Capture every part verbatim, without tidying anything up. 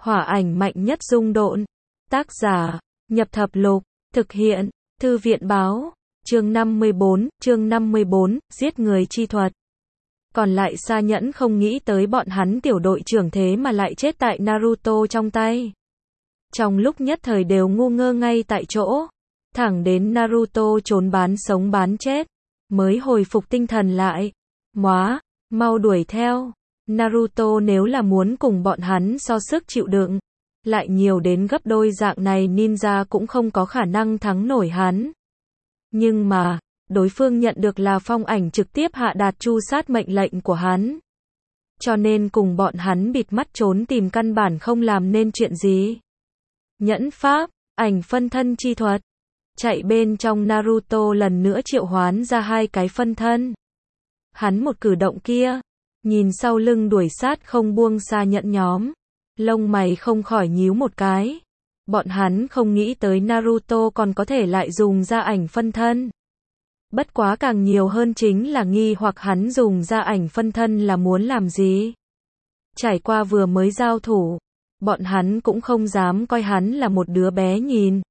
Hỏa ảnh mạnh nhất dung độn. Tác giả, Nhập Thập Lục. Thực hiện, Thư viện báo. Chương năm mươi bốn, chương năm mươi bốn, giết người chi thuật. Còn lại Sa Nhẫn không nghĩ tới bọn hắn tiểu đội trưởng thế mà lại chết tại Naruto trong tay. Trong lúc nhất thời đều ngu ngơ ngay tại chỗ. Thẳng đến Naruto trốn bán sống bán chết, mới hồi phục tinh thần lại. Móa, mau đuổi theo. Naruto nếu là muốn cùng bọn hắn so sức chịu đựng, lại nhiều đến gấp đôi dạng này ninja cũng không có khả năng thắng nổi hắn. Nhưng mà, đối phương nhận được là Phong Ảnh trực tiếp hạ đạt tru sát mệnh lệnh của hắn. Cho nên cùng bọn hắn bịt mắt trốn tìm căn bản không làm nên chuyện gì. Nhẫn pháp, ảnh phân thân chi thuật. Chạy bên trong Naruto lần nữa triệu hoán ra hai cái phân thân. Hắn một cử động kia, nhìn sau lưng đuổi sát không buông Sa Nhẫn nhóm, lông mày không khỏi nhíu một cái. Bọn hắn không nghĩ tới Naruto còn có thể lại dùng ra ảnh phân thân. Bất quá càng nhiều hơn chính là nghi hoặc hắn dùng ra ảnh phân thân là muốn làm gì. Trải qua vừa mới giao thủ, bọn hắn cũng không dám coi hắn là một đứa bé nhìn.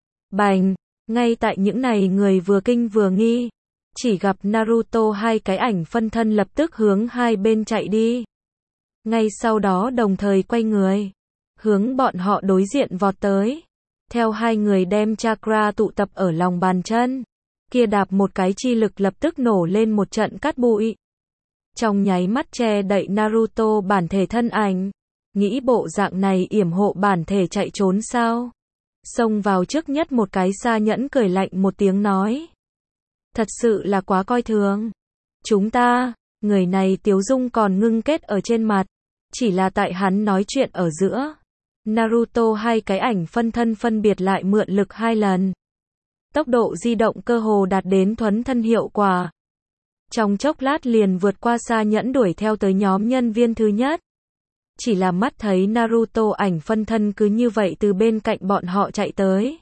Bành, ngay tại những này người vừa kinh vừa nghi, chỉ gặp Naruto hai cái ảnh phân thân lập tức hướng hai bên chạy đi. Ngay sau đó đồng thời quay người, hướng bọn họ đối diện vọt tới. Theo hai người đem chakra tụ tập ở lòng bàn chân, kia đạp một cái chi lực lập tức nổ lên một trận cát bụi. Trong nháy mắt che đậy Naruto bản thể thân ảnh. Nghĩ bộ dạng này yểm hộ bản thể chạy trốn sao? Xông vào trước nhất một cái Sa Nhẫn cười lạnh một tiếng nói. Thật sự là quá coi thường. Chúng ta, người này tiếu dung còn ngưng kết ở trên mặt. Chỉ là tại hắn nói chuyện ở giữa. Naruto hai cái ảnh phân thân phân biệt lại mượn lực hai lần. Tốc độ di động cơ hồ đạt đến thuấn thân hiệu quả. Trong chốc lát liền vượt qua Sa Nhẫn đuổi theo tới nhóm nhân viên thứ nhất. Chỉ là mắt thấy Naruto ảnh phân thân cứ như vậy từ bên cạnh bọn họ chạy tới.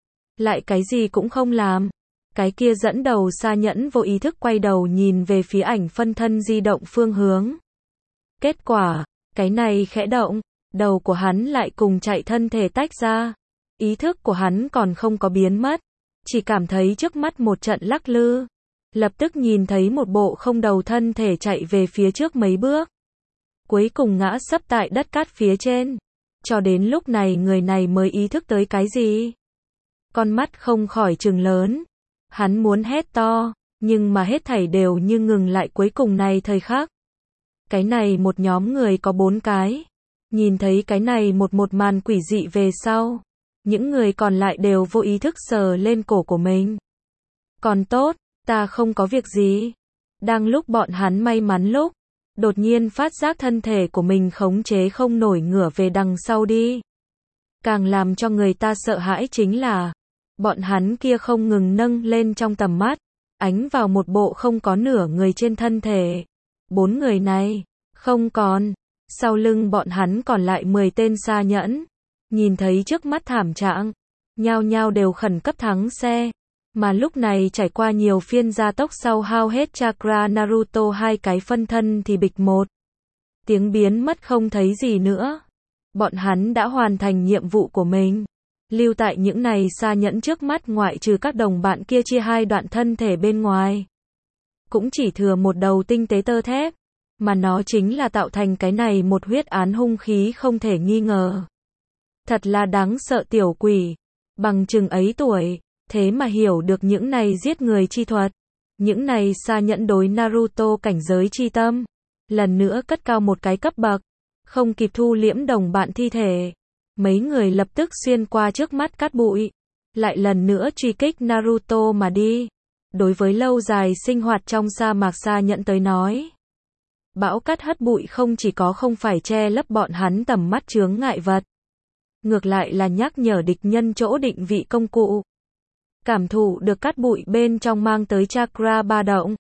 Lại cái gì cũng không làm. Cái kia dẫn đầu Sa Nhẫn vô ý thức quay đầu nhìn về phía ảnh phân thân di động phương hướng. Kết quả, cái này khẽ động, đầu của hắn lại cùng chạy thân thể tách ra. Ý thức của hắn còn không có biến mất. Chỉ cảm thấy trước mắt một trận lắc lư. Lập tức nhìn thấy một bộ không đầu thân thể chạy về phía trước mấy bước. Cuối cùng ngã sấp tại đất cát phía trên. Cho đến lúc này người này mới ý thức tới cái gì. Con mắt không khỏi trừng lớn. Hắn muốn hét to, nhưng mà hết thảy đều như ngừng lại cuối cùng này thời khắc. Cái này một nhóm người có bốn cái. Nhìn thấy cái này một một màn quỷ dị về sau. Những người còn lại đều vô ý thức sờ lên cổ của mình. Còn tốt, ta không có việc gì. Đang lúc bọn hắn may mắn lúc, đột nhiên phát giác thân thể của mình khống chế không nổi ngửa về đằng sau đi. Càng làm cho người ta sợ hãi chính là, bọn hắn kia không ngừng nâng lên trong tầm mắt, ánh vào một bộ không có nửa người trên thân thể. Bốn người này, không còn. Sau lưng bọn hắn còn lại mười tên Sa Nhẫn. Nhìn thấy trước mắt thảm trạng, nhao nhao đều khẩn cấp thắng xe. Mà lúc này trải qua nhiều phiên gia tốc sau hao hết chakra Naruto hai cái phân thân thì bịch một tiếng biến mất không thấy gì nữa. Bọn hắn đã hoàn thành nhiệm vụ của mình. Lưu tại những này Sa Nhẫn trước mắt ngoại trừ các đồng bạn kia chia hai đoạn thân thể bên ngoài. Cũng chỉ thừa một đầu tinh tế tơ thép. Mà nó chính là tạo thành cái này một huyết án hung khí không thể nghi ngờ. Thật là đáng sợ tiểu quỷ. Bằng chừng ấy tuổi. Thế mà hiểu được những này giết người chi thuật. Những này Sa Nhẫn đối Naruto cảnh giới chi tâm. Lần nữa cất cao một cái cấp bậc. Không kịp thu liễm đồng bạn thi thể. Mấy người lập tức xuyên qua trước mắt cát bụi. Lại lần nữa truy kích Naruto mà đi. Đối với lâu dài sinh hoạt trong sa mạc Sa Nhẫn tới nói. Bão cát hất bụi không chỉ có không phải che lấp bọn hắn tầm mắt chướng ngại vật. Ngược lại là nhắc nhở địch nhân chỗ định vị công cụ. Cảm thụ được cát bụi bên trong mang tới chakra ba động.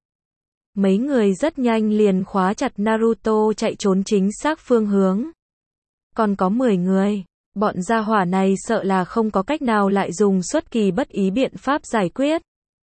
Mấy người rất nhanh liền khóa chặt Naruto chạy trốn chính xác phương hướng. Còn có mười người, bọn gia hỏa này sợ là không có cách nào lại dùng xuất kỳ bất ý biện pháp giải quyết.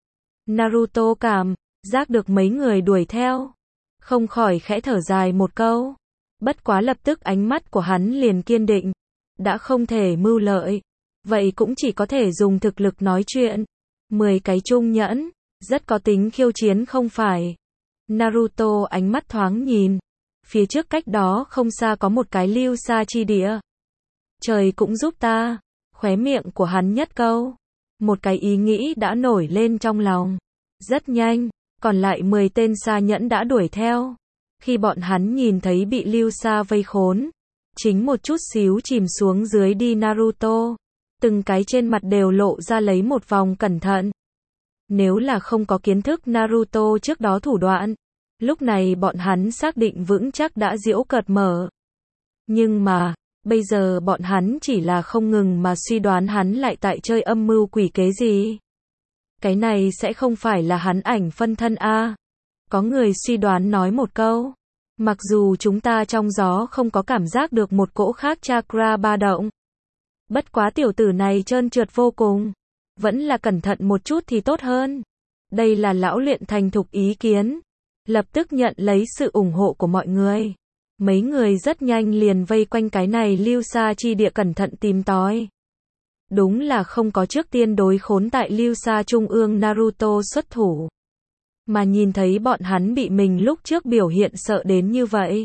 Naruto cảm giác được mấy người đuổi theo, không khỏi khẽ thở dài một câu. Bất quá lập tức ánh mắt của hắn liền kiên định, đã không thể mưu lợi. Vậy cũng chỉ có thể dùng thực lực nói chuyện. mười cái trung nhẫn, rất có tính khiêu chiến không phải. Naruto ánh mắt thoáng nhìn. Phía trước cách đó không xa có một cái lưu sa chi địa. Trời cũng giúp ta. Khóe miệng của hắn nhất câu. Một cái ý nghĩ đã nổi lên trong lòng. Rất nhanh, còn lại mười tên sa nhẫn đã đuổi theo. Khi bọn hắn nhìn thấy bị lưu sa vây khốn, chính một chút xíu chìm xuống dưới đi Naruto. Từng cái trên mặt đều lộ ra lấy một vòng cẩn thận. Nếu là không có kiến thức Naruto trước đó thủ đoạn, lúc này bọn hắn xác định vững chắc đã giễu cợt mở. Nhưng mà, bây giờ bọn hắn chỉ là không ngừng mà suy đoán hắn lại tại chơi âm mưu quỷ kế gì. Cái này sẽ không phải là hắn ảnh phân thân a? Có người suy đoán nói một câu. Mặc dù chúng ta trong gió không có cảm giác được một cỗ khác chakra ba động. Bất quá tiểu tử này trơn trượt vô cùng. Vẫn là cẩn thận một chút thì tốt hơn. Đây là lão luyện thành thục ý kiến. Lập tức nhận lấy sự ủng hộ của mọi người. Mấy người rất nhanh liền vây quanh cái này lưu sa chi địa cẩn thận tìm tòi. Đúng là không có trước tiên đối khốn tại lưu sa trung ương Naruto xuất thủ. Mà nhìn thấy bọn hắn bị mình lúc trước biểu hiện sợ đến như vậy.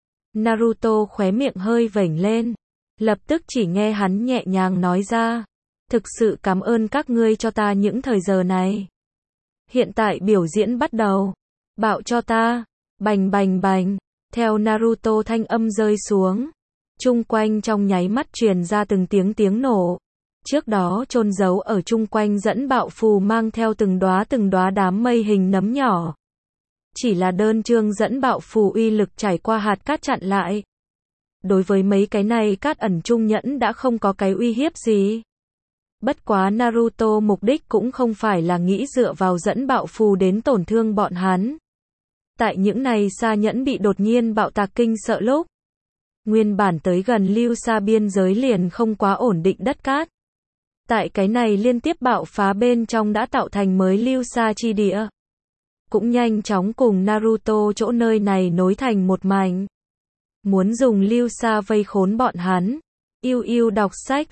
Naruto khóe miệng hơi vểnh lên. Lập tức chỉ nghe hắn nhẹ nhàng nói ra. Thực sự cảm ơn các ngươi cho ta những thời giờ này. Hiện tại biểu diễn bắt đầu. Bạo cho ta. Bành bành bành. Theo Naruto thanh âm rơi xuống. Chung quanh trong nháy mắt truyền ra từng tiếng tiếng nổ. Trước đó chôn giấu ở chung quanh dẫn bạo phù mang theo từng đóa từng đóa đám mây hình nấm nhỏ. Chỉ là đơn chương dẫn bạo phù uy lực trải qua hạt cát chặn lại. Đối với mấy cái này cát ẩn trung nhẫn đã không có cái uy hiếp gì. Bất quá Naruto mục đích cũng không phải là nghĩ dựa vào dẫn bạo phù đến tổn thương bọn hắn. Tại những này sa nhẫn bị đột nhiên bạo tạc kinh sợ lúc. Nguyên bản tới gần lưu sa biên giới liền không quá ổn định đất cát. Tại cái này liên tiếp bạo phá bên trong đã tạo thành mới lưu sa chi địa. Cũng nhanh chóng cùng Naruto chỗ nơi này nối thành một mảnh. Muốn dùng lưu sa vây khốn bọn hắn. Yêu yêu đọc sách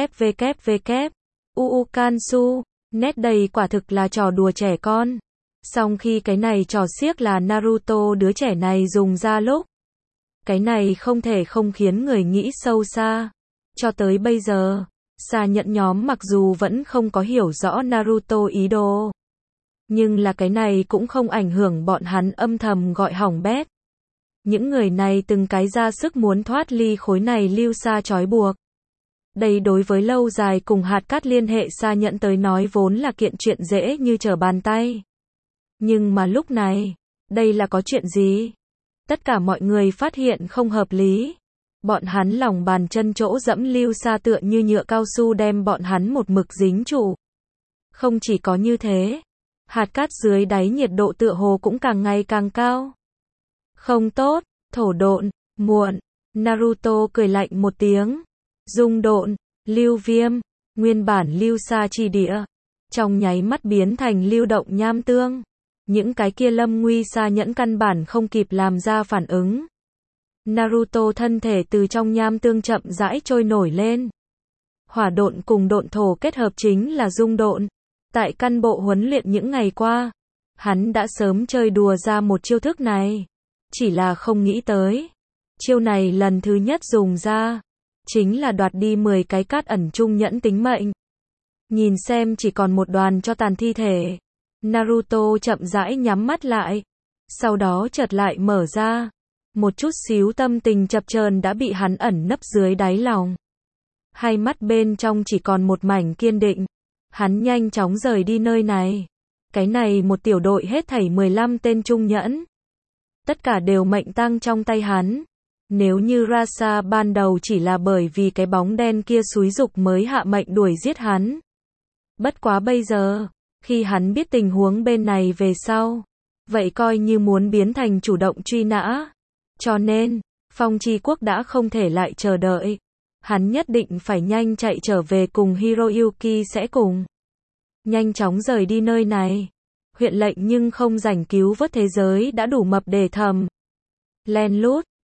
www. Uukansu. Nét đầy quả thực là trò đùa trẻ con. Song khi cái này trò xiếc là Naruto đứa trẻ này dùng ra lúc. Cái này không thể không khiến người nghĩ sâu xa. Cho tới bây giờ, sa nhẫn nhóm mặc dù vẫn không có hiểu rõ Naruto ý đồ. Nhưng là cái này cũng không ảnh hưởng bọn hắn âm thầm gọi hỏng bét. Những người này từng cái ra sức muốn thoát ly khối này lưu sa trói buộc. Đây đối với lâu dài cùng hạt cát liên hệ sa nhẫn tới nói vốn là kiện chuyện dễ như trở bàn tay. Nhưng mà lúc này, đây là có chuyện gì? Tất cả mọi người phát hiện không hợp lý. Bọn hắn lòng bàn chân chỗ dẫm lưu sa tựa như nhựa cao su đem bọn hắn một mực dính trụ. Không chỉ có như thế, hạt cát dưới đáy nhiệt độ tựa hồ cũng càng ngày càng cao. Không tốt, thổ độn, muộn. Naruto cười lạnh một tiếng. Dung độn, lưu viêm, nguyên bản lưu sa chi địa. Trong nháy mắt biến thành lưu động nham tương. Những cái kia lâm nguy sa nhẫn căn bản không kịp làm ra phản ứng. Naruto thân thể từ trong nham tương chậm rãi trôi nổi lên. Hỏa độn cùng độn thổ kết hợp chính là dung độn. Tại căn bộ huấn luyện những ngày qua, hắn đã sớm chơi đùa ra một chiêu thức này. Chỉ là không nghĩ tới. Chiêu này lần thứ nhất dùng ra, chính là đoạt đi mười cái cát ẩn trung nhẫn tính mệnh. Nhìn xem chỉ còn một đoàn cho tàn thi thể. Naruto chậm rãi nhắm mắt lại. Sau đó chợt lại mở ra. Một chút xíu tâm tình chập chờn đã bị hắn ẩn nấp dưới đáy lòng. Hai mắt bên trong chỉ còn một mảnh kiên định. Hắn nhanh chóng rời đi nơi này. Cái này một tiểu đội hết thảy mười lăm tên trung nhẫn. Tất cả đều mệnh tang trong tay hắn. Nếu như Rasa ban đầu chỉ là bởi vì cái bóng đen kia xúi giục mới hạ mệnh đuổi giết hắn. Bất quá bây giờ, khi hắn biết tình huống bên này về sau, vậy coi như muốn biến thành chủ động truy nã. Cho nên, Phong Chi Quốc đã không thể lại chờ đợi. Hắn nhất định phải nhanh chạy trở về cùng Hiroyuki sẽ cùng. Nhanh chóng rời đi nơi này. Huyện lệnh nhưng không rảnh cứu vớt thế giới đã đủ mập để thầm. Len lút.